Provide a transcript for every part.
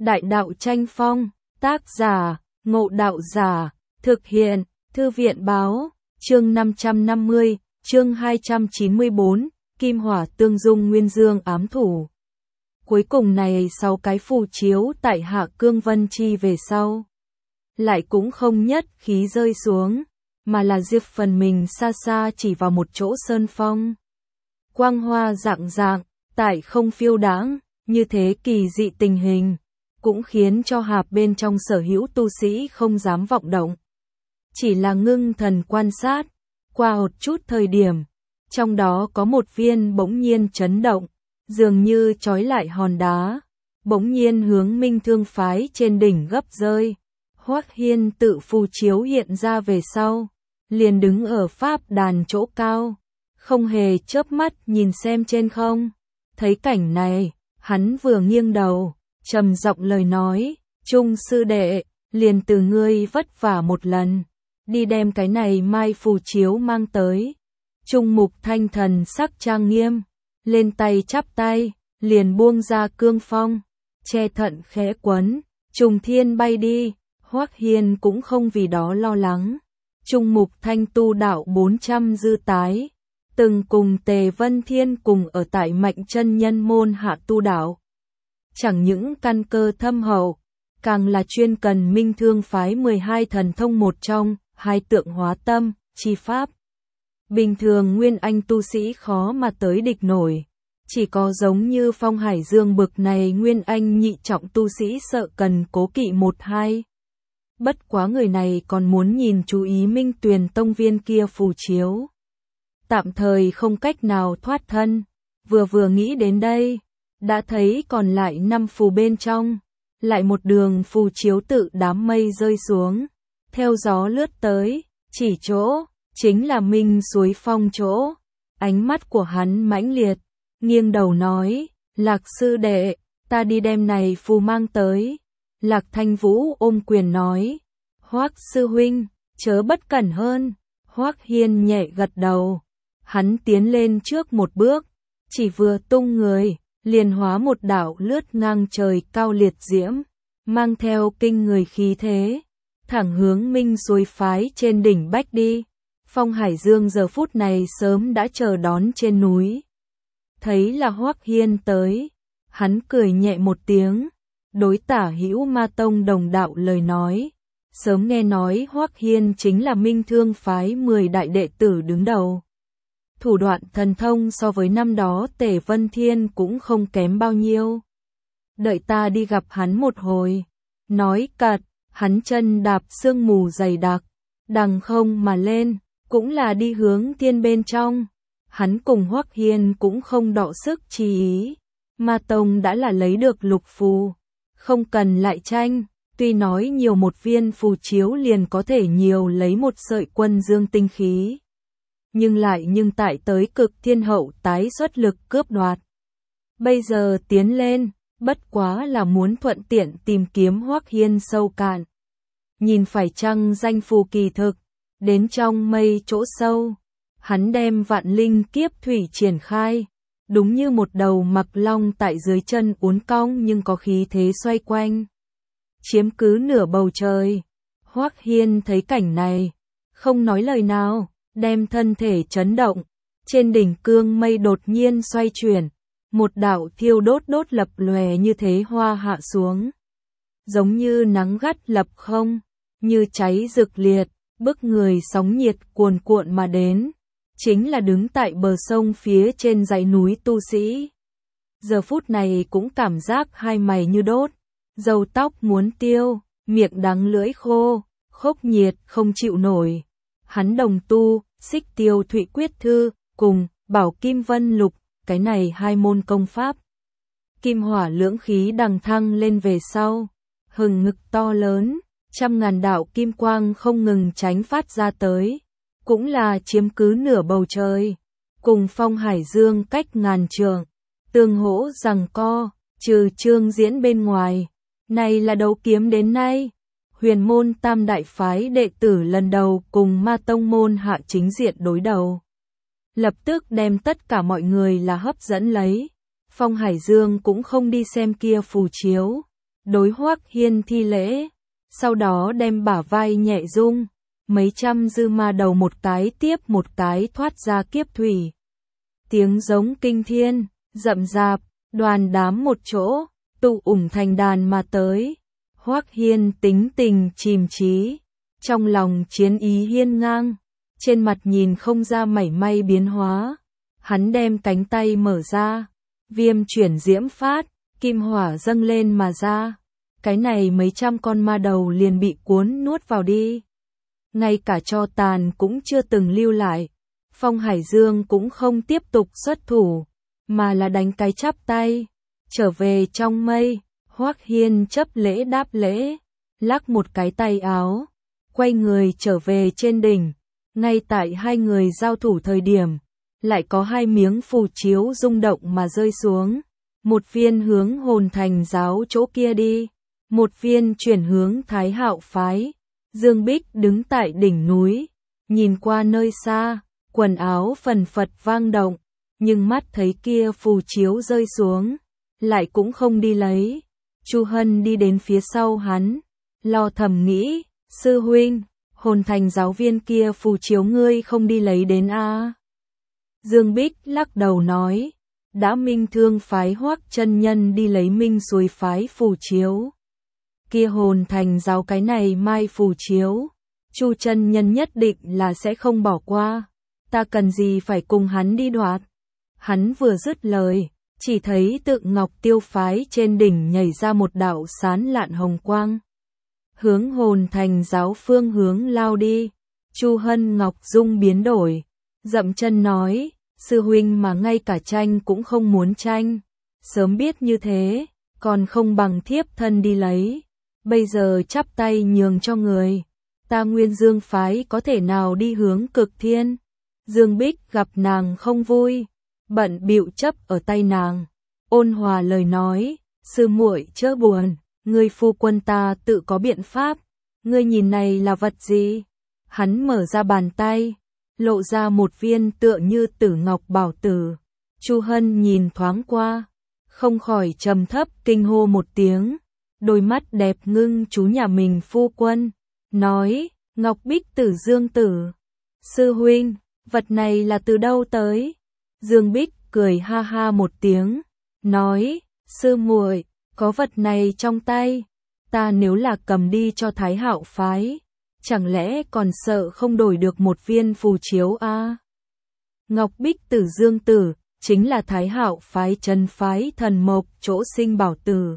Đại đạo tranh phong, tác giả, Ngộ Đạo Giả, thực hiện, Thư viện báo, chương 550, chương 294, Kim Hỏa Tương Dung Nguyên Dương ám thủ. Cuối cùng này 6 cái phù chiếu tại Hạ Cương Vân Chi về sau. Lại cũng không nhất khí rơi xuống, mà là diệp phần mình xa xa chỉ vào một chỗ sơn phong. Quang hoa rạng rạng, tại không phiêu đãng, như thế kỳ dị tình hình, cũng khiến cho hạp bên trong sở hữu tu sĩ không dám vọng động. Chỉ là ngưng thần quan sát, qua một chút thời điểm, trong đó có một viên bỗng nhiên chấn động, dường như trói lại hòn đá, bỗng nhiên hướng Minh Thương phái trên đỉnh gấp rơi. Hoắc Hiên tự phù chiếu hiện ra về sau, liền đứng ở pháp đàn chỗ cao, không hề chớp mắt nhìn xem trên không. Thấy cảnh này, hắn vừa nghiêng đầu, trầm giọng lời nói, Trung sư đệ, liền từ ngươi vất vả một lần, đi đem cái này mai phù chiếu mang tới. Trung Mục Thanh thần sắc trang nghiêm, lên tay chắp tay, liền buông ra cương phong, che thận khẽ quấn, trùng thiên bay đi. Hoắc Hiên cũng không vì đó lo lắng. Trung Mục Thanh tu đạo 400 dư tái, từng cùng Tề Vân Thiên cùng ở tại Mạnh Chân Nhân môn hạ tu đạo. Chẳng những căn cơ thâm hậu, càng là chuyên cần Minh Thương phái 12 thần thông một trong, hai tượng hóa tâm, chi pháp. Bình thường nguyên anh tu sĩ khó mà tới địch nổi, chỉ có giống như Phong Hải Dương bực này nguyên anh nhị trọng tu sĩ sợ cần cố kỵ một hai. Bất quá người này còn muốn nhìn chú ý Minh Tuyền Tông viên kia phù chiếu. Tạm thời không cách nào thoát thân, vừa nghĩ đến đây, đã thấy còn lại 5 phù bên trong, lại một đường phù chiếu tự đám mây rơi xuống, theo gió lướt tới, chỉ chỗ, chính là Minh suối phong chỗ. Ánh mắt của hắn mãnh liệt, nghiêng đầu nói, Lạc sư đệ, ta đi đem này phù mang tới. Lạc Thanh Vũ ôm quyền nói, Hoắc sư huynh, chớ bất cẩn hơn. Hoắc Hiên nhẹ gật đầu, hắn tiến lên trước một bước, chỉ vừa tung người, liền hóa một đạo lướt ngang trời cao liệt diễm, mang theo kinh người khí thế, thẳng hướng Minh suối phái trên đỉnh bách đi. Phong Hải Dương giờ phút này sớm đã chờ đón trên núi. Thấy là Hoắc Hiên tới, hắn cười nhẹ một tiếng, đối Tả Hữu Ma Tông đồng đạo lời nói, sớm nghe nói Hoắc Hiên chính là Minh Thương phái 10 đại đệ tử đứng đầu. Thủ đoạn thần thông so với năm đó Tề Vân Thiên cũng không kém bao nhiêu. Đợi ta đi gặp hắn một hồi. Nói cật, hắn chân đạp sương mù dày đặc, đằng không mà lên, cũng là đi hướng thiên bên trong. Hắn cùng Hoắc Hiên cũng không đọ sức chi ý. Ma Tông đã là lấy được lục phù, không cần lại tranh, tuy nói nhiều một viên phù chiếu liền có thể nhiều lấy một sợi quân dương tinh khí. Nhưng tại tới cực thiên hậu tái xuất lực cướp đoạt. Bây giờ tiến lên, bất quá là muốn thuận tiện tìm kiếm Hoắc Hiên sâu cạn. Nhìn phải chăng danh phù kỳ thực, đến trong mây chỗ sâu, hắn đem vạn linh kiếp thủy triển khai, đúng như một đầu mặc long tại dưới chân uốn cong nhưng có khí thế xoay quanh, chiếm cứ nửa bầu trời. Hoắc Hiên thấy cảnh này, không nói lời nào, đem thân thể chấn động, trên đỉnh cương mây đột nhiên xoay chuyển, một đạo thiêu đốt lập lòe như thế hoa hạ xuống, giống như nắng gắt lập không, như cháy rực liệt, bức người sóng nhiệt cuồn cuộn mà đến, chính là đứng tại bờ sông phía trên dãy núi tu sĩ. Giờ phút này cũng cảm giác hai mày như đốt, râu tóc muốn tiêu, miệng đắng lưỡi khô, khốc nhiệt không chịu nổi. Hắn đồng tu, Xích Tiêu Thụy Quyết Thư, cùng Bảo Kim Vân Lục, cái này hai môn công pháp. Kim hỏa lưỡng khí đằng thăng lên về sau, hừng ngực to lớn, trăm ngàn đạo kim quang không ngừng tránh phát ra tới, cũng là chiếm cứ nửa bầu trời, cùng Phong Hải Dương cách ngàn trượng, tương hỗ giằng co, trừ Trương Diễn bên ngoài. Này là đấu kiếm đến nay, Huyền môn tam đại phái đệ tử lần đầu cùng Ma Tông môn hạ chính diện đối đầu. Lập tức đem tất cả mọi người là hấp dẫn lấy. Phong Hải Dương cũng không đi xem kia phù chiếu, đối Hoắc Hiên thi lễ, sau đó đem bả vai nhẹ rung, mấy trăm dư ma đầu một cái tiếp một cái thoát ra kiếp thủy. Tiếng giống kinh thiên, rậm rạp, đoàn đám một chỗ, tụ ủng thành đàn mà tới. Hoắc Hiên tính tình chìm chí, trong lòng chiến ý hiên ngang, trên mặt nhìn không ra mảy may biến hóa. Hắn đem cánh tay mở ra, viêm chuyển diễm phát, kim hỏa dâng lên mà ra. Cái này mấy trăm con ma đầu liền bị cuốn nuốt vào đi. Ngay cả tro tàn cũng chưa từng lưu lại. Phong Hải Dương cũng không tiếp tục xuất thủ, mà là đánh cái chắp tay, trở về trong mây. Hoắc Hiên chấp lễ đáp lễ, lắc một cái tay áo, quay người trở về trên đỉnh. Ngay tại hai người giao thủ thời điểm, lại có hai miếng phù chiếu rung động mà rơi xuống. Một viên hướng Hồn Thành giáo chỗ kia đi, một viên chuyển hướng Thái Hạo phái. Dương Bích đứng tại đỉnh núi, nhìn qua nơi xa, quần áo phần phật vang động, nhưng mắt thấy kia phù chiếu rơi xuống, lại cũng không đi lấy. Chu Hân đi đến phía sau hắn, lo thầm nghĩ, sư huynh, Hồn Thành giáo viên kia phù chiếu ngươi không đi lấy đến a? Dương Bích lắc đầu nói, đã Minh Thương phái Hoắc chân nhân đi lấy Minh Suối phái phù chiếu. Kia Hồn Thành giáo cái này mai phù chiếu, Chu chân nhân nhất định là sẽ không bỏ qua, ta cần gì phải cùng hắn đi đoạt. Hắn vừa dứt lời, chỉ thấy Tượng Ngọc Tiêu phái trên đỉnh nhảy ra một đạo sán lạn hồng quang, hướng Hồn Thành giáo phương hướng lao đi. Chu Hân Ngọc Dung biến đổi, dậm chân nói, sư huynh mà ngay cả tranh cũng không muốn tranh, sớm biết như thế, còn không bằng thiếp thân đi lấy, bây giờ chắp tay nhường cho người, ta Nguyên Dương phái có thể nào đi hướng Cực Thiên. Dương Bích gặp nàng không vui, bận bịu chấp ở tay nàng, ôn hòa lời nói, sư muội chớ buồn, ngươi phu quân ta tự có biện pháp, ngươi nhìn này là vật gì? Hắn mở ra bàn tay, lộ ra một viên tựa như tử ngọc bảo tử. Chu Hân nhìn thoáng qua, không khỏi trầm thấp kinh hô một tiếng, đôi mắt đẹp ngưng chú nhà mình phu quân, nói, Ngọc Bích Tử Dương Tử. Sư huynh, vật này là từ đâu tới? Dương Bích cười ha ha một tiếng, nói, sư muội, có vật này trong tay, ta nếu là cầm đi cho Thái Hạo phái, chẳng lẽ còn sợ không đổi được một viên phù chiếu a? Ngọc Bích Tử Dương Tử chính là Thái Hạo phái Trần phái thần mộc chỗ sinh bảo tử.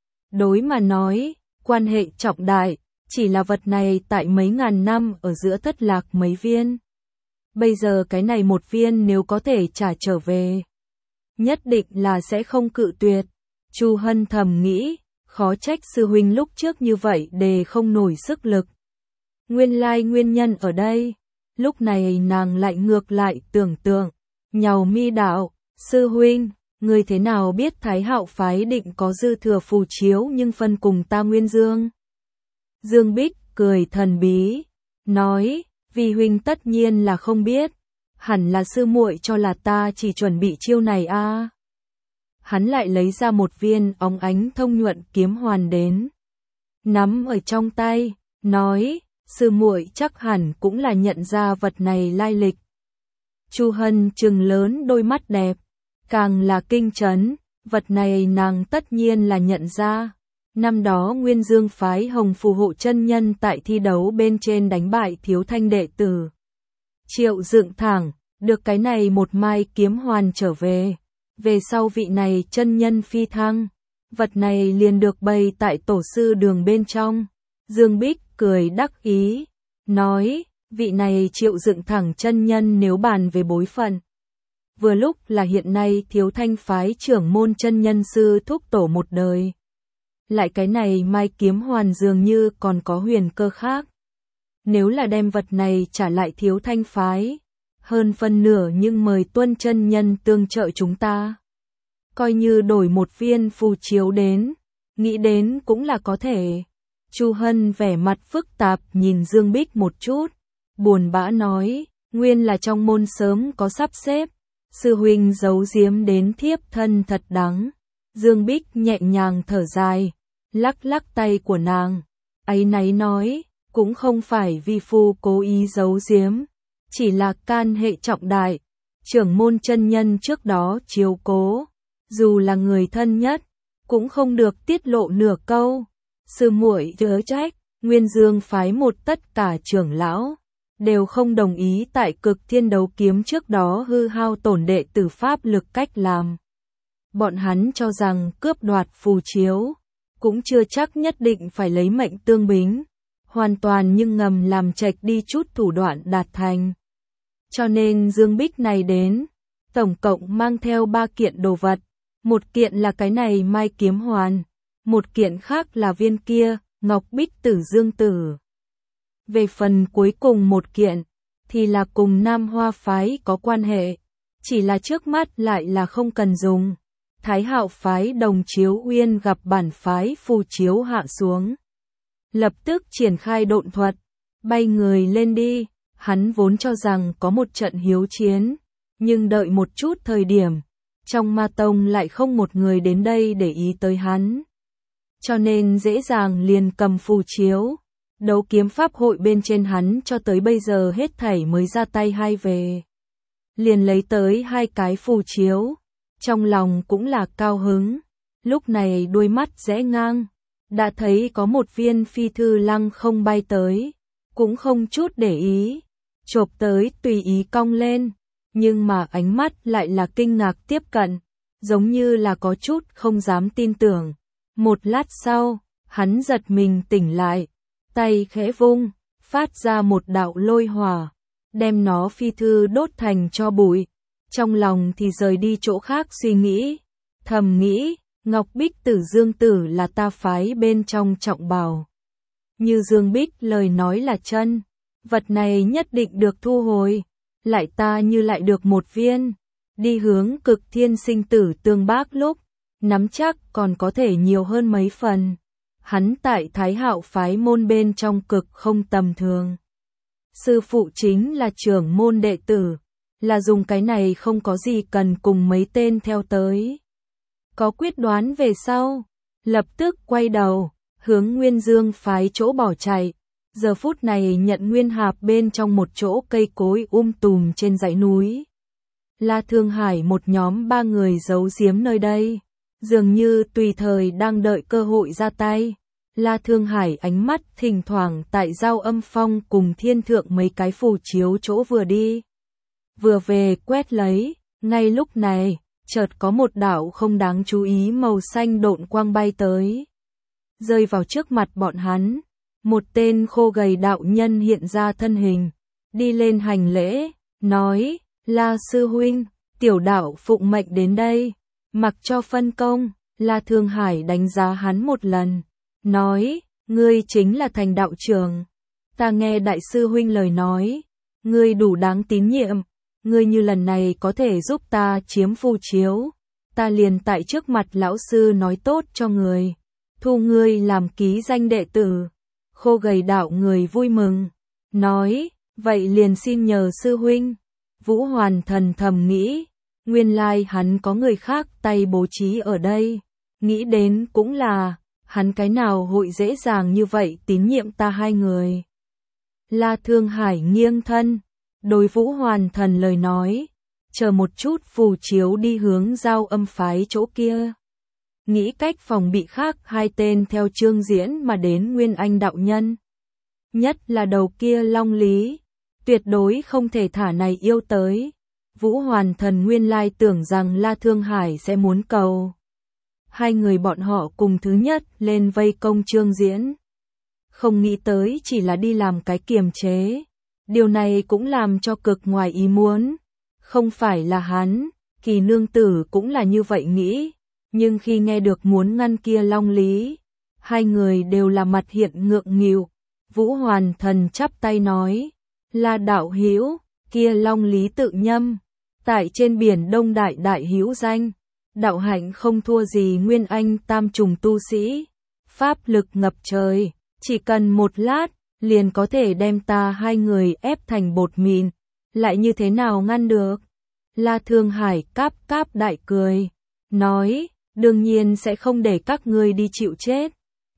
Đối mà nói, quan hệ trọng đại, chỉ là vật này tại mấy ngàn năm ở giữa thất lạc mấy viên. Bây giờ cái này một viên nếu có thể trả trở về, nhất định là sẽ không cự tuyệt. Chu Hân thầm nghĩ, khó trách sư huynh lúc trước như vậy để không nổi sức lực. Nguyên lai nguyên nhân ở đây. Lúc này nàng lại ngược lại tưởng tượng, nhàu mi đạo, sư huynh, người thế nào biết Thái Hạo phái định có dư thừa phù chiếu nhưng phân cùng ta Nguyên Dương? Dương Bích cười thần bí, nói, vì huynh tất nhiên là không biết, hẳn là sư muội cho là ta chỉ chuẩn bị chiêu này a. Hắn lại lấy ra một viên óng ánh thông nhuận kiếm hoàn đến, nắm ở trong tay, nói, sư muội chắc hẳn cũng là nhận ra vật này lai lịch. Chu Hân trừng lớn đôi mắt đẹp, càng là kinh chấn, vật này nàng tất nhiên là nhận ra. Năm đó Nguyên Dương phái Hồng phù hộ chân nhân tại thi đấu bên trên đánh bại Thiếu Thanh đệ tử Triệu Dựng Thẳng, được cái này một mai kiếm hoàn trở về. Về sau vị này chân nhân phi thăng, vật này liền được bày tại tổ sư đường bên trong. Dương Bích cười đắc ý, nói, vị này Triệu Dựng Thẳng chân nhân nếu bàn về bối phận, vừa lúc là hiện nay Thiếu Thanh phái trưởng môn chân nhân sư thúc tổ một đời. Lại cái này mai kiếm hoàn dường như còn có huyền cơ khác. Nếu là đem vật này trả lại Thiếu Thanh phái, hơn phân nửa nhưng mời Tuân chân nhân tương trợ chúng ta. Coi như đổi một viên phù chiếu đến, nghĩ đến cũng là có thể. Chu Hân vẻ mặt phức tạp nhìn Dương Bích một chút, buồn bã nói, nguyên là trong môn sớm có sắp xếp, sư huynh giấu giếm đến thiếp thân thật đáng. Dương Bích nhẹ nhàng thở dài, lắc lắc tay của nàng, áy náy nói, cũng không phải vi phu cố ý giấu giếm, chỉ là can hệ trọng đại, trưởng môn chân nhân trước đó chiếu cố, dù là người thân nhất, cũng không được tiết lộ nửa câu. Sư muội chớ trách, Nguyên Dương phái một tất cả trưởng lão đều không đồng ý tại Cực Thiên đấu kiếm trước đó hư hao tổn đệ tử pháp lực cách làm. Bọn hắn cho rằng cướp đoạt phù chiếu cũng chưa chắc nhất định phải lấy mệnh tương bính, hoàn toàn nhưng ngầm làm chệch đi chút thủ đoạn đạt thành. Cho nên Dương Bích này đến, tổng cộng mang theo 3 kiện đồ vật, một kiện là cái này mai kiếm hoàn, một kiện khác là viên kia, ngọc bích tử dương tử. Về phần cuối cùng một kiện, thì là cùng Nam Hoa phái có quan hệ, chỉ là trước mắt lại là không cần dùng. Thái Hạo phái Đồng Chiếu Uyên gặp bản phái phù chiếu hạ xuống, lập tức triển khai độn thuật, bay người lên đi. Hắn vốn cho rằng có một trận hiếu chiến, nhưng đợi một chút thời điểm, trong ma tông lại không một người đến đây để ý tới hắn. Cho nên dễ dàng liền cầm phù chiếu, đấu kiếm pháp hội bên trên hắn cho tới bây giờ hết thảy mới ra tay 2 về. Liền lấy tới 2 cái phù chiếu, trong lòng cũng là cao hứng, lúc này đuôi mắt rẽ ngang, đã thấy có một viên phi thư lăng không bay tới, cũng không chút để ý, chộp tới tùy ý cong lên, nhưng mà ánh mắt lại là kinh ngạc tiếp cận, giống như là có chút không dám tin tưởng. Một lát sau, hắn giật mình tỉnh lại, tay khẽ vung, phát ra một đạo lôi hỏa, đem nó phi thư đốt thành tro bụi, trong lòng thì rời đi chỗ khác suy nghĩ, thầm nghĩ, Ngọc Bích Tử Dương Tử là ta phái bên trong trọng bảo. Như Dương Bích lời nói là chân, vật này nhất định được thu hồi, lại ta như lại được một viên, đi hướng Cực Thiên sinh tử tương bác lúc, nắm chắc còn có thể nhiều hơn mấy phần. Hắn tại Thái Hạo phái môn bên trong cực không tầm thường. Sư phụ chính là trưởng môn đệ tử, là dùng cái này không có gì cần cùng mấy tên theo tới. Có quyết đoán về sau, lập tức quay đầu, hướng Nguyên Dương phái chỗ bỏ chạy. Giờ phút này nhận Nguyên Hạp bên trong một chỗ cây cối tùm trên dãy núi. La Thương Hải một nhóm 3 người giấu giếm nơi đây, dường như tùy thời đang đợi cơ hội ra tay. La Thương Hải ánh mắt thỉnh thoảng tại Giao Âm Phong cùng Thiên Thượng mấy cái phù chiếu chỗ vừa đi, vừa về quét lấy, ngay lúc này, chợt có một đạo không đáng chú ý màu xanh độn quang bay tới, rơi vào trước mặt bọn hắn. Một tên khô gầy đạo nhân hiện ra thân hình, đi lên hành lễ, nói, La sư huynh, tiểu đạo phụng mệnh đến đây, mặc cho phân công. La Thương Hải đánh giá hắn một lần, nói, ngươi chính là Thành đạo trưởng, ta nghe đại sư huynh lời nói, ngươi đủ đáng tín nhiệm, ngươi như lần này có thể giúp ta chiếm phù chiếu, ta liền tại trước mặt lão sư nói tốt cho người, thu ngươi làm ký danh đệ tử. Khô gầy đạo người vui mừng, nói, vậy liền xin nhờ sư huynh. Vũ Hoàn Thần thầm nghĩ, nguyên lai hắn có người khác tay bố trí ở đây, nghĩ đến cũng là, hắn cái nào hội dễ dàng như vậy tín nhiệm ta 2 người. La Thương Hải nghiêng thân, đối Vũ Hoàn Thần lời nói, chờ một chút phù chiếu đi hướng Giao Âm phái chỗ kia. Nghĩ cách phòng bị khác 2 tên theo chương diễn mà đến Nguyên Anh đạo nhân. Nhất là đầu kia Long Lý, tuyệt đối không thể thả này yêu tới. Vũ Hoàn Thần nguyên lai tưởng rằng La Thương Hải sẽ muốn cầu. 2 người bọn họ cùng thứ nhất lên vây công chương diễn. Không nghĩ tới chỉ là đi làm cái kiềm chế. Điều này cũng làm cho cực ngoài ý muốn. Không phải là hắn, Kỳ nương tử cũng là như vậy nghĩ. Nhưng khi nghe được muốn ngăn kia Long Lý, 2 người đều là mặt hiện ngượng nghịu. Vũ Hoàn Thần chắp tay nói, La đạo hữu, kia Long Lý tự nhâm, tại trên biển Đông đại đại hữu danh, đạo hạnh không thua gì Nguyên Anh tam trùng tu sĩ, pháp lực ngập trời, chỉ cần một lát, liền có thể đem ta 2 người ép thành bột mịn, lại như thế nào ngăn được? La Thương Hải cáp cáp đại cười, nói, đương nhiên sẽ không để các ngươi đi chịu chết,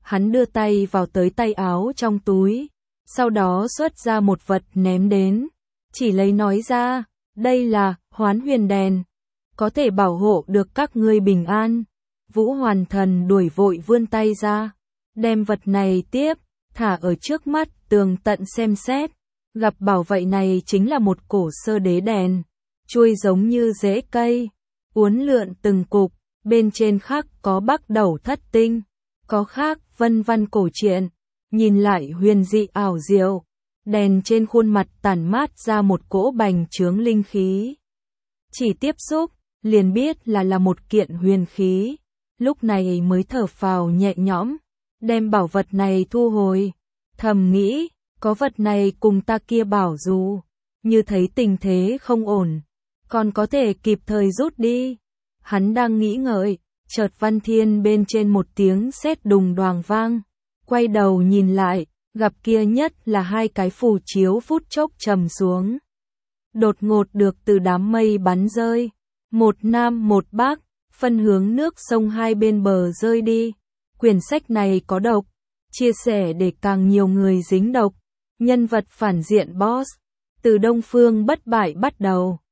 hắn đưa tay vào tới tay áo trong túi, sau đó xuất ra một vật ném đến, chỉ lấy nói ra, đây là Hoán Huyền đèn, có thể bảo hộ được các ngươi bình an. Vũ Hoàn Thần đuổi vội vươn tay ra, đem vật này tiếp, thả ở trước mắt tường tận xem xét, gặp bảo vậy này chính là một cổ sơ đế đèn, chuôi giống như rễ cây, uốn lượn từng cục, bên trên khắc có Bắc Đẩu Thất Tinh, có khắc vân văn cổ truyện, nhìn lại huyền dị ảo diệu, đèn trên khuôn mặt tản mát ra một cỗ bành trướng linh khí. Chỉ tiếp xúc, liền biết là một kiện huyền khí, lúc này mới thở phào nhẹ nhõm, đem bảo vật này thu hồi, thầm nghĩ, có vật này cùng ta kia bảo dù, như thấy tình thế không ổn, còn có thể kịp thời rút đi. Hắn đang nghĩ ngợi, chợt Văn Thiên bên trên một tiếng sét đùng đoàng vang, quay đầu nhìn lại, gặp kia nhất là hai cái phù chiếu phút chốc trầm xuống. Đột ngột được từ đám mây bắn rơi, một nam một bắc, phân hướng nước sông hai bên bờ rơi đi. Quyển sách này có độc, chia sẻ để càng nhiều người dính độc. Nhân vật phản diện boss, từ Đông Phương Bất Bại bắt đầu.